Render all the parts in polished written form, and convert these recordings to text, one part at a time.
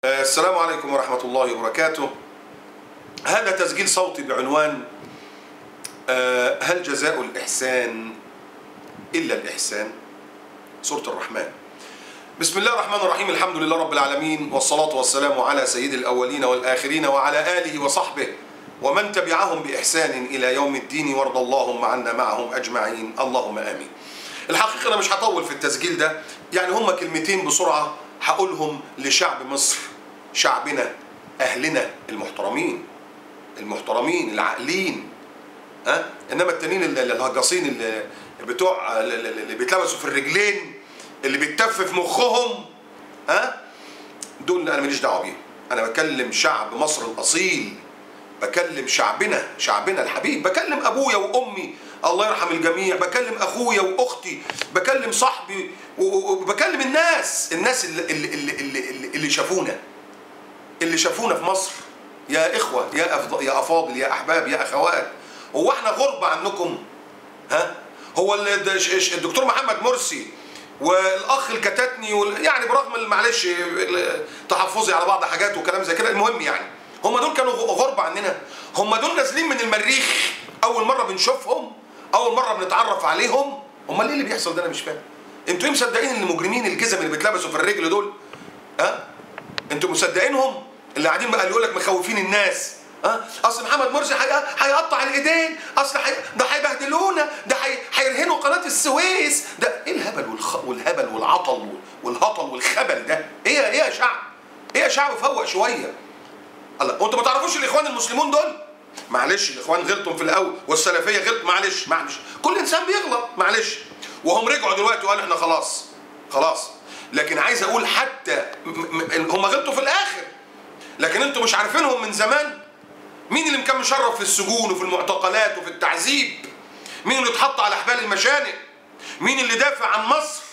السلام عليكم ورحمة الله وبركاته. هذا تسجيل صوتي بعنوان هل جزاء الإحسان إلا الإحسان؟ سورة الرحمن. بسم الله الرحمن الرحيم، الحمد لله رب العالمين، والصلاة والسلام على سيد الأولين والآخرين وعلى آله وصحبه ومن تبعهم بإحسان إلى يوم الدين، وارض اللهم عنا معهم أجمعين، اللهم آمين. الحقيقة أنا مش هطول في التسجيل ده، يعني هما كلمتين بسرعة هقولهم لشعب مصر، شعبنا، أهلنا المحترمين العاقلين، إنما التانيين الهجاصين اللي بتوع اللي بيتلبسوا في الرجلين، اللي بيتف في مخهم، دول أنا ماليش دعوة بيهم. أنا بكلم شعب مصر الأصيل، بكلم شعبنا الحبيب، بكلم أبويا وأمي الله يرحم الجميع، بكلم أخويا وأختي، بكلم صاحبي، وبكلم الناس اللي شافونا في مصر. يا إخوة، يا أفاضل، يا أحباب، يا أخوات، هو احنا غربة عنكم؟ هو الدكتور محمد مرسي والأخ الكتاتني يعني برغم معلش تحفظي على بعض حاجات وكلام زي كده، المهم يعني هم دول كانوا غربة عننا؟ هم دول نازلين من المريخ أول مرة بنشوفهم، أول مرة بنتعرف عليهم؟ امال ايه اللي بيحصل ده؟ أنا مش فاهم. انتوا ايه مصدقين ان المجرمين الجزم اللي بيتلبسوا في الرجل دول انتوا مصدقينهم؟ اللي قاعدين بقى اللي يقول لك مخوفين الناس، اصل محمد مرسي هيقطع الايدين، اصل ده هيبهدلونا، ده هيرهنوا قناه السويس، ده ايه الهبل والعطل والهطل والخبل ده؟ ايه يا شعب؟ ايه يا شعب؟ فوق شويه. الله، وانتوا ما تعرفوش الاخوان المسلمون دول؟ معلش، الاخوان غلطوا في الاول والسلفيه غلط، معلش كل انسان بيغلط، معلش. وهم رجعوا دلوقتي وقالوا احنا خلاص. لكن عايز اقول حتى هم غلطوا في الاخر، لكن انتوا مش عارفينهم من زمان. مين اللي كان مشرف في السجون وفي المعتقلات وفي التعذيب؟ مين اللي اتحط على حبال المشانق؟ مين اللي دافع عن مصر؟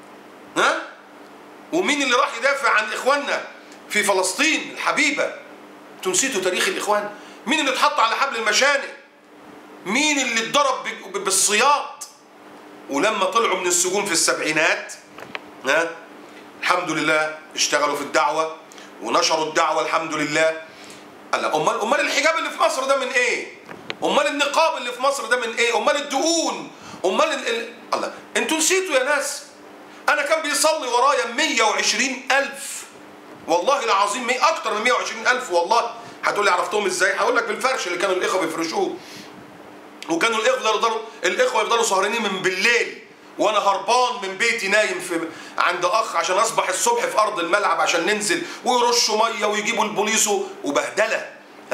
ومين اللي راح يدافع عن اخواننا في فلسطين الحبيبه؟ انتوا نسيتوا تاريخ الاخوان؟ مين اللي اتحط على حبل المشانق؟ مين اللي اتضرب بالسياط؟ ولما طلعوا من السجون في السبعينات الحمد لله اشتغلوا في الدعوه ونشروا الدعوه الحمد لله. امال الحجاب اللي في مصر ده من ايه؟ امال النقاب اللي في مصر ده من ايه؟ امال الدقون؟ امال الله، انتوا نسيتوا يا ناس. انا كان بيصلي ورايا 120,000 والله العظيم، اكتر من 120,000 والله. هتقول لي عرفتهم ازاي؟ هقول لك بالفرش اللي كانوا الاخوه بيفرشوه، وكانوا الاخوه يفضلوا سهرانين من بالليل، وانا هربان من بيتي نايم عند اخ عشان اصبح الصبح في ارض الملعب عشان ننزل ويرشوا ميه ويجيبوا البوليس وبهدله.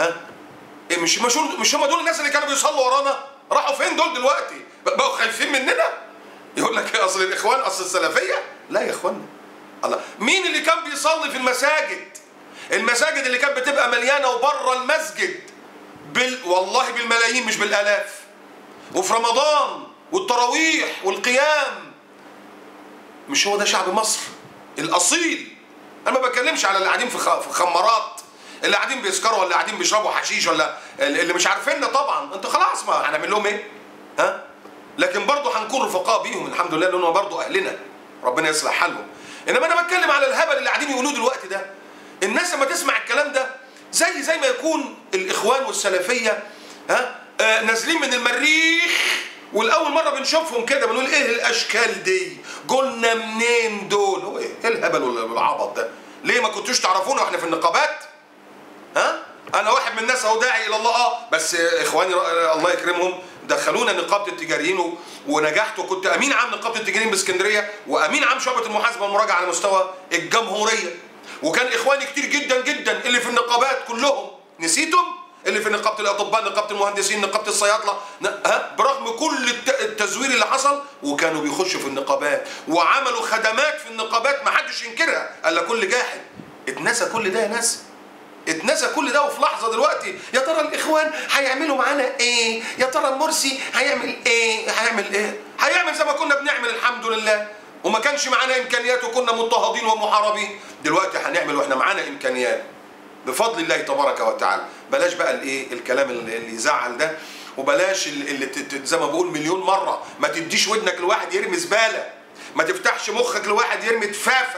مش هم دول الناس اللي كانوا بيصلوا ورانا؟ راحوا فين دول دلوقتي؟ بقوا خايفين مننا؟ يقول لك اصل الاخوان، اصل السلفيه. لا يا اخوانا، الله، مين اللي كان بيصلي في المساجد اللي كانت بتبقى مليانه وبره المسجد والله بالملايين مش بالالاف، وفي رمضان والتراويح والقيام؟ مش هو ده شعب مصر الاصيل؟ انا ما بتكلمش على اللي قاعدين في خمارات، اللي قاعدين بيسكروا، ولا قاعدين بيشربوا حشيش، ولا اللي مش عارفيننا. طبعا انتوا خلاص، ما هنعمل لهم ايه؟ لكن برضه هنكون رفقاء بيهم الحمد لله، لانهم برضه اهلنا، ربنا يصلح حالهم. انما انا بتكلم على الهبل اللي قاعدين يقولوه دلوقتي ده. الناس لما تسمع الكلام ده زي ما يكون الاخوان والسلفيه نازلين من المريخ، والاول مره بنشوفهم كده بنقول ايه الاشكال دي؟ قلنا منين دول؟ هو ايه الهبل والعبط ده؟ ليه ما كنتوش تعرفونا واحنا في النقابات؟ انا واحد من الناس اهو داعي الى الله، بس اخواني الله يكرمهم دخلونا نقابه التجاريين ونجحت، وكنت امين عام نقابه التجاريين باسكندريه، وامين عام شعبه المحاسبه والمراجعه على مستوى الجمهوريه. وكان اخواني كتير جدا اللي في النقابات كلهم. نسيتم؟ اللي في نقابه الاطباء، نقابه المهندسين، نقابه الصيادله، برغم كل التزوير اللي حصل، وكانوا بيخشوا في النقابات وعملوا خدمات في النقابات ما حدش ينكرها الا كل جاحد. اتنسى كل ده يا ناس، اتنسى كل ده. وفي لحظه دلوقتي يا ترى الاخوان هيعملوا معانا ايه؟ يا ترى مرسي هيعمل ايه؟ هيعمل زي ما كنا بنعمل الحمد لله، وما كانش معانا امكانيات وكنا مضطهدين ومحاربين. دلوقتي هنعمل واحنا معانا امكانيات بفضل الله تبارك وتعالى. بلاش بقى الكلام اللي يزعل ده، وبلاش اللي زي ما بقول مليون مره، ما تديش ودنك لواحد يرمي زباله، ما تفتحش مخك لواحد يرمي تفافه،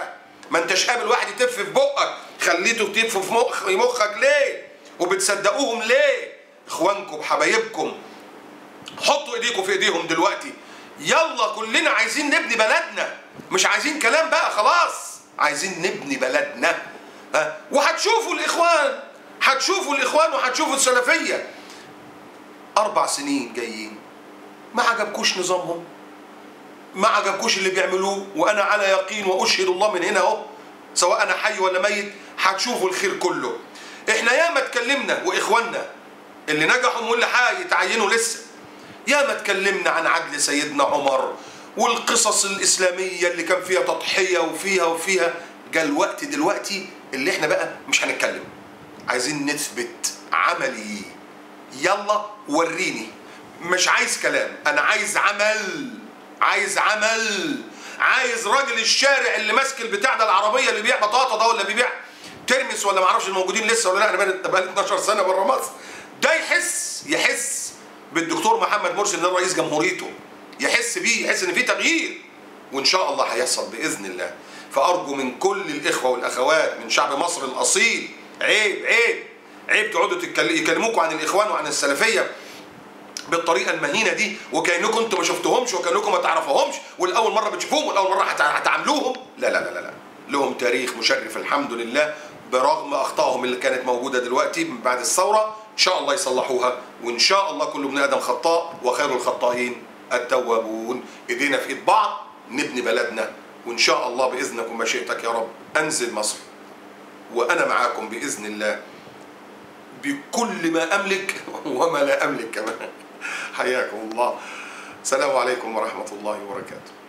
ما انتش قابل واحد يتف في بقك خليته تتف في مخك ليه؟ وبتصدقوهم ليه؟ اخوانكم حبايبكم حطوا ايديكم في ايديهم دلوقتي. يلا كلنا عايزين نبني بلدنا، مش عايزين كلام بقى خلاص، عايزين نبني بلدنا. ها؟ وهتشوفوا الاخوان، هتشوفوا الاخوان وهتشوفوا السلفيه 4 سنين جايين. ما عجبكوش نظامهم، ما عجبكوش اللي بيعملوه، وانا على يقين واشهد الله من هنا اهو سواء انا حي ولا ميت هتشوفوا الخير كله. احنا ياما اتكلمنا واخواننا اللي نجحوا واللي هيتعينوا لسه، ياما اتكلمنا عن عدل سيدنا عمر والقصص الاسلاميه اللي كان فيها تضحيه وفيها. جاء الوقت دلوقتي اللي احنا بقى مش هنتكلم، عايزين نثبت عملي. يلا وريني، مش عايز كلام، انا عايز عمل، عايز عمل، عايز راجل الشارع اللي ماسك البتاع ده العربيه اللي بيبيع بطاطا ده ولا بيبيع ترمس ولا معرفش الموجودين لسه ولا لا، انا بقالي 12 سنه بره مصر، ده يحس بالدكتور محمد مرسي ده رئيس جمهوريته، يحس بيه، يحس ان في تغيير، وان شاء الله هيحصل باذن الله. فارجو من كل الاخوه والاخوات من شعب مصر الاصيل، عيب عيب عيب تقعدوا يكلموكوا عن الاخوان وعن السلفيه بالطريقه المهينه دي، وكانكم انتم ما شفتوهمش وكانكم ما تعرفوهمش والاول مره بتشوفوهم والاول مره هتعاملوهم. لا لا لا لا، لهم تاريخ مشرف الحمد لله، برغم اخطائهم اللي كانت موجوده دلوقتي من بعد الثوره ان شاء الله يصلحوها، وان شاء الله كل ابن ادم خطاء وخير الخطائين التوابون. ايدينا في ايد بعض نبني بلدنا، وان شاء الله باذنك ومشيئتك يا رب انزل مصر وانا معاكم باذن الله بكل ما املك وما لا املك كمان. حياكم الله. السلام عليكم ورحمه الله وبركاته.